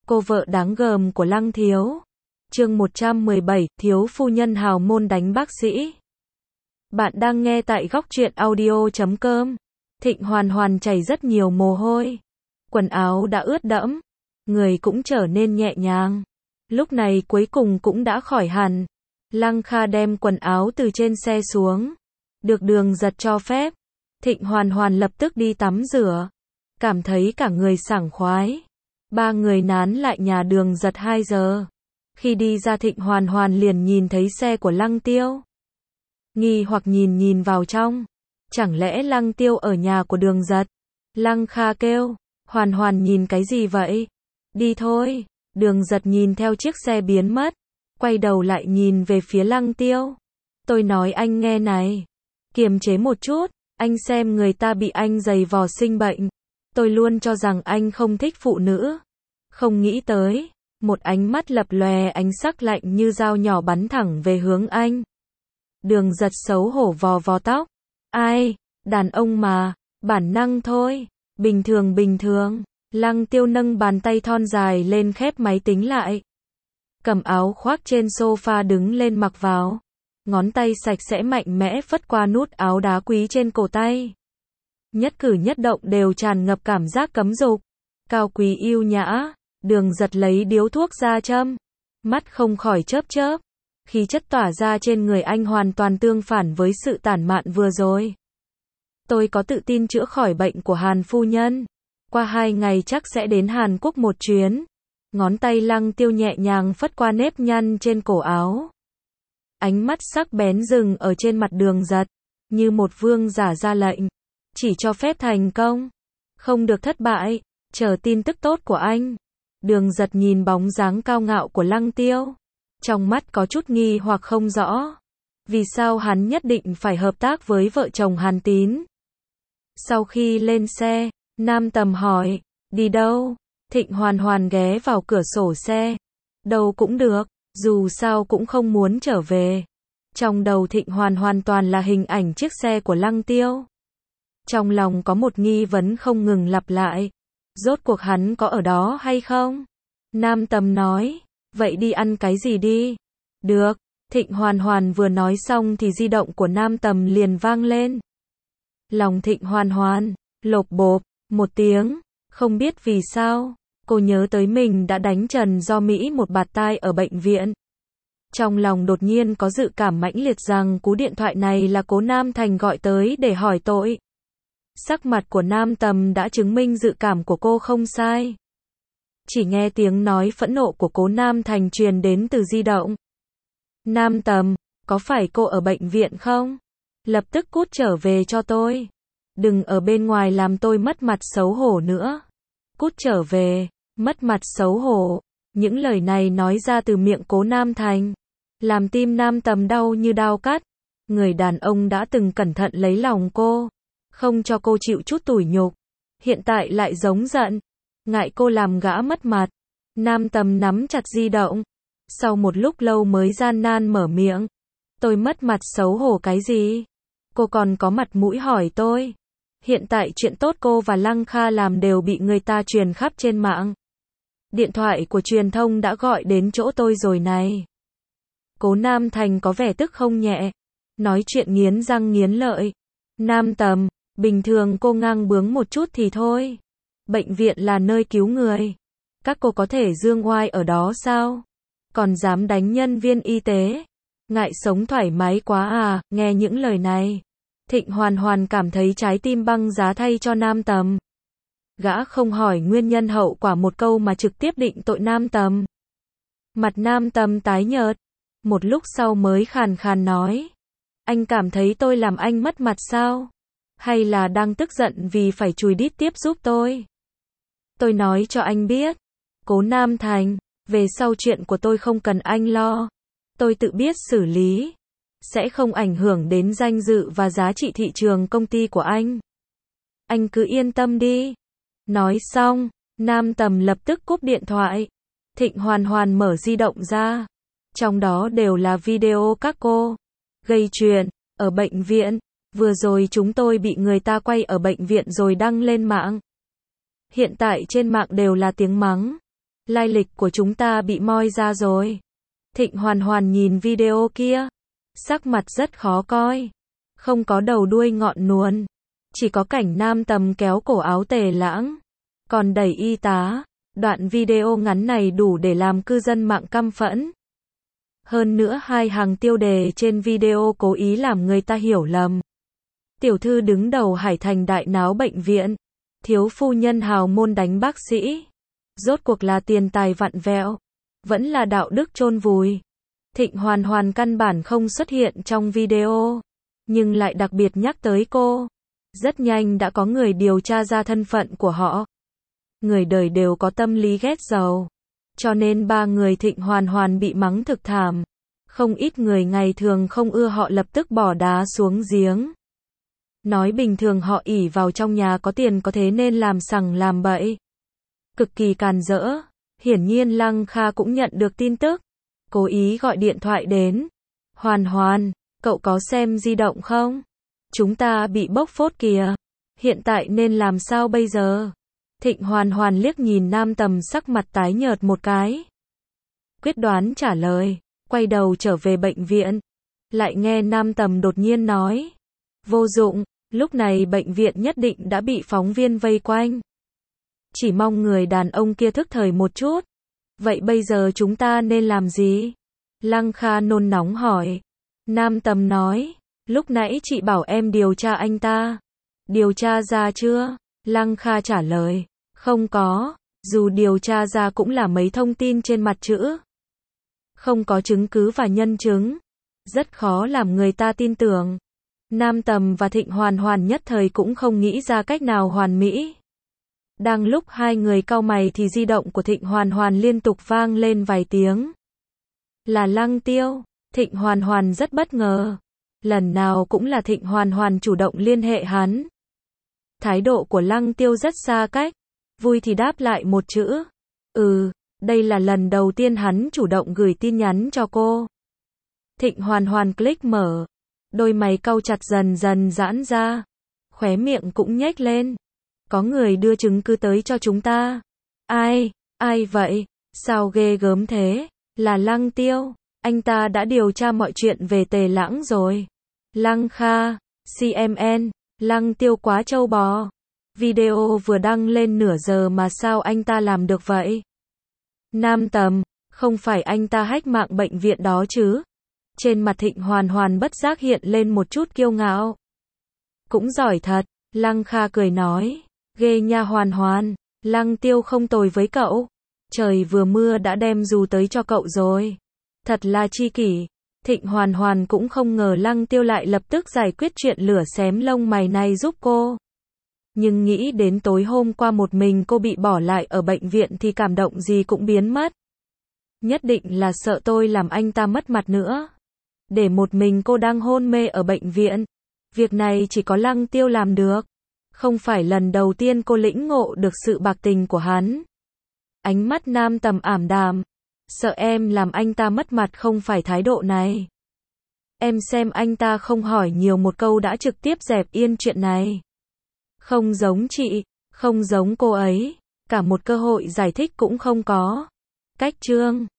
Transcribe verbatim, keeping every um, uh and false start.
cô vợ đáng gờm của Lăng Thiếu. Chương một trăm mười bảy, thiếu phu nhân hào môn đánh bác sĩ. Bạn đang nghe tại góc truyện audio chấm com. Thịnh Hoàn Hoàn chảy rất nhiều mồ hôi. Quần áo đã ướt đẫm, người cũng trở nên nhẹ nhàng. Lúc này cuối cùng cũng đã khỏi hẳn. Lăng Kha đem quần áo từ trên xe xuống. Được Đường Giật cho phép, Thịnh Hoàn Hoàn lập tức đi tắm rửa. Cảm thấy cả người sảng khoái. Ba người nán lại nhà Đường Giật hai giờ. Khi đi ra Thịnh Hoàn Hoàn liền nhìn thấy xe của Lăng Tiêu. Nghi hoặc nhìn nhìn vào trong. Chẳng lẽ Lăng Tiêu ở nhà của Đường Giật? Lăng Kha kêu, Hoàn Hoàn nhìn cái gì vậy? Đi thôi. Đường Giật nhìn theo chiếc xe biến mất. Quay đầu lại nhìn về phía Lăng Tiêu. Tôi nói anh nghe này. Kiềm chế một chút. Anh xem người ta bị anh giày vò sinh bệnh. Tôi luôn cho rằng anh không thích phụ nữ. Không nghĩ tới. Một ánh mắt lập lòe ánh sắc lạnh như dao nhỏ bắn thẳng về hướng anh. Đường Giật xấu hổ vò vò tóc. Ai, đàn ông mà, bản năng thôi, bình thường bình thường. Lăng Tiêu nâng bàn tay thon dài lên khép máy tính lại. Cầm áo khoác trên sofa đứng lên mặc vào. Ngón tay sạch sẽ mạnh mẽ phất qua nút áo đá quý trên cổ tay. Nhất cử nhất động đều tràn ngập cảm giác cấm dục. Cao quý yêu nhã. Đường Giật lấy điếu thuốc ra châm. Mắt không khỏi chớp chớp. Khí chất tỏa ra trên người anh hoàn toàn tương phản với sự tản mạn vừa rồi. Tôi có tự tin chữa khỏi bệnh của Hàn phu nhân. Qua hai ngày chắc sẽ đến Hàn Quốc một chuyến. Ngón tay Lăng Tiêu nhẹ nhàng phất qua nếp nhăn trên cổ áo. Ánh mắt sắc bén dừng ở trên mặt Đường Giật. Như một vương giả ra lệnh. Chỉ cho phép thành công. Không được thất bại. Chờ tin tức tốt của anh. Đường Giật nhìn bóng dáng cao ngạo của Lăng Tiêu. Trong mắt có chút nghi hoặc không rõ. Vì sao hắn nhất định phải hợp tác với vợ chồng Hàn Tín? Sau khi lên xe, Nam Tầm hỏi, đi đâu? Thịnh Hoàn Hoàn ghé vào cửa sổ xe. Đâu cũng được, dù sao cũng không muốn trở về. Trong đầu Thịnh Hoàn hoàn toàn là hình ảnh chiếc xe của Lăng Tiêu. Trong lòng có một nghi vấn không ngừng lặp lại. Rốt cuộc hắn có ở đó hay không? Nam Tầm nói, vậy đi ăn cái gì đi? Được. Thịnh Hoàn Hoàn vừa nói xong thì di động của Nam Tầm liền vang lên. Lòng Thịnh Hoàn Hoàn lộp bộp một tiếng, không biết vì sao, cô nhớ tới mình đã đánh Trần Do Mỹ một bạt tai ở bệnh viện. Trong lòng đột nhiên có dự cảm mãnh liệt rằng cú điện thoại này là Cố Nam Thành gọi tới để hỏi tội. Sắc mặt của Nam Tầm đã chứng minh dự cảm của cô không sai. Chỉ nghe tiếng nói phẫn nộ của Cố Nam Thành truyền đến từ di động. Nam Tầm, có phải cô ở bệnh viện không? Lập tức cút trở về cho tôi. Đừng ở bên ngoài làm tôi mất mặt xấu hổ nữa. Cút trở về, mất mặt xấu hổ. Những lời này nói ra từ miệng Cố Nam Thành. Làm tim Nam Tầm đau như đao cắt. Người đàn ông đã từng cẩn thận lấy lòng cô. Không cho cô chịu chút tủi nhục. Hiện tại lại giống giận. Ngại cô làm gã mất mặt. Nam Tầm nắm chặt di động. Sau một lúc lâu mới gian nan mở miệng. Tôi mất mặt xấu hổ cái gì? Cô còn có mặt mũi hỏi tôi. Hiện tại chuyện tốt cô và Lăng Kha làm đều bị người ta truyền khắp trên mạng. Điện thoại của truyền thông đã gọi đến chỗ tôi rồi này. Cố Nam Thành có vẻ tức không nhẹ. Nói chuyện nghiến răng nghiến lợi. Nam Tầm, bình thường cô ngang bướng một chút thì thôi. Bệnh viện là nơi cứu người. Các cô có thể dương oai ở đó sao? Còn dám đánh nhân viên y tế. Ngại sống thoải mái quá à, nghe những lời này. Thịnh Hoàn Hoàn cảm thấy trái tim băng giá thay cho Nam Tầm. Gã không hỏi nguyên nhân hậu quả một câu mà trực tiếp định tội Nam Tầm. Mặt Nam Tầm tái nhợt. Một lúc sau mới khàn khàn nói. Anh cảm thấy tôi làm anh mất mặt sao? Hay là đang tức giận vì phải chùi đít tiếp giúp tôi? Tôi nói cho anh biết. Cố Nam Thành, về sau chuyện của tôi không cần anh lo. Tôi tự biết xử lý. Sẽ không ảnh hưởng đến danh dự và giá trị thị trường công ty của anh. Anh cứ yên tâm đi. Nói xong, Nam Tầm lập tức cúp điện thoại. Thịnh Hoàn Hoàn mở di động ra. Trong đó đều là video các cô gây chuyện ở bệnh viện. Vừa rồi chúng tôi bị người ta quay ở bệnh viện rồi đăng lên mạng. Hiện tại trên mạng đều là tiếng mắng. lai lịch của chúng ta bị moi ra rồi. Thịnh Hoàn Hoàn nhìn video kia, sắc mặt rất khó coi. Không có đầu đuôi ngọn nguồn, chỉ có cảnh Nam Tầm kéo cổ áo Tề Lãng, còn đẩy y tá. Đoạn video ngắn này đủ để làm cư dân mạng căm phẫn. Hơn nữa hai hàng tiêu đề trên video cố ý làm người ta hiểu lầm. Tiểu thư đứng đầu Hải Thành đại náo bệnh viện, thiếu phu nhân hào môn đánh bác sĩ. Rốt cuộc là tiền tài vặn vẹo, vẫn là đạo đức chôn vùi. Thịnh Hoàn Hoàn căn bản không xuất hiện trong video, nhưng lại đặc biệt nhắc tới cô. Rất nhanh đã có người điều tra ra thân phận của họ. Người đời đều có tâm lý ghét giàu, cho nên ba người Thịnh Hoàn Hoàn bị mắng thực thảm. Không ít người ngày thường không ưa họ lập tức bỏ đá xuống giếng. Nói bình thường họ ỷ vào trong nhà có tiền có thế nên làm sằng làm bậy. Cực kỳ càn rỡ. Hiển nhiên Lăng Kha cũng nhận được tin tức, cố ý gọi điện thoại đến. Hoàn Hoàn, cậu có xem di động không? Chúng ta bị bốc phốt kìa. Hiện tại nên làm sao bây giờ? Thịnh Hoàn Hoàn liếc nhìn Nam Tầm sắc mặt tái nhợt một cái. Quyết đoán trả lời, quay đầu trở về bệnh viện. Lại nghe Nam Tầm đột nhiên nói. Vô dụng, lúc này bệnh viện nhất định đã bị phóng viên vây quanh. Chỉ mong người đàn ông kia thức thời một chút. Vậy bây giờ chúng ta nên làm gì? Lăng Kha nôn nóng hỏi. Nam Tầm nói, lúc nãy chị bảo em điều tra anh ta. Điều tra ra chưa? Lăng Kha trả lời, không có, dù điều tra ra cũng là mấy thông tin trên mặt chữ. Không có chứng cứ và nhân chứng. Rất khó làm người ta tin tưởng. Nam Tầm và Thịnh Hoàn Hoàn nhất thời cũng không nghĩ ra cách nào hoàn mỹ. Đang lúc hai người cau mày thì di động của Thịnh Hoàn Hoàn liên tục vang lên vài tiếng. Là Lăng Tiêu. Thịnh Hoàn Hoàn rất bất ngờ. Lần nào cũng là Thịnh Hoàn Hoàn chủ động liên hệ hắn. Thái độ của Lăng Tiêu rất xa cách. Vui thì đáp lại một chữ. Ừ, đây là lần đầu tiên hắn chủ động gửi tin nhắn cho cô. Thịnh Hoàn Hoàn click mở. Đôi mày cau chặt dần dần giãn ra. Khóe miệng cũng nhếch lên. Có người đưa chứng cứ tới cho chúng ta. Ai? Ai vậy? Sao ghê gớm thế? Là Lăng Tiêu. Anh ta đã điều tra mọi chuyện về Tề Lãng rồi. Lăng Kha, xê em en, Lăng Tiêu quá trâu bò. Video vừa đăng lên nửa giờ mà sao anh ta làm được vậy? Nam Tầm, không phải anh ta hack mạng bệnh viện đó chứ? Trên mặt Thịnh Hoàn Hoàn bất giác hiện lên một chút kiêu ngạo. Cũng giỏi thật, Lăng Kha cười nói. Ghê nha Hoàn Hoàn, Lăng Tiêu không tồi với cậu. Trời vừa mưa đã đem dù tới cho cậu rồi. Thật là chi kỷ. Thịnh Hoàn Hoàn cũng không ngờ Lăng Tiêu lại lập tức giải quyết chuyện lửa xém lông mày này giúp cô. Nhưng nghĩ đến tối hôm qua một mình cô bị bỏ lại ở bệnh viện thì cảm động gì cũng biến mất. Nhất định là sợ tôi làm anh ta mất mặt nữa. Để một mình cô đang hôn mê ở bệnh viện. Việc này chỉ có Lăng Tiêu làm được. Không phải lần đầu tiên cô lĩnh ngộ được sự bạc tình của hắn. Ánh mắt Nam Tầm ảm đạm. Sợ em làm anh ta mất mặt không phải thái độ này. Em xem anh ta không hỏi nhiều một câu đã trực tiếp dẹp yên chuyện này. Không giống chị, không giống cô ấy, cả một cơ hội giải thích cũng không có. Cách chương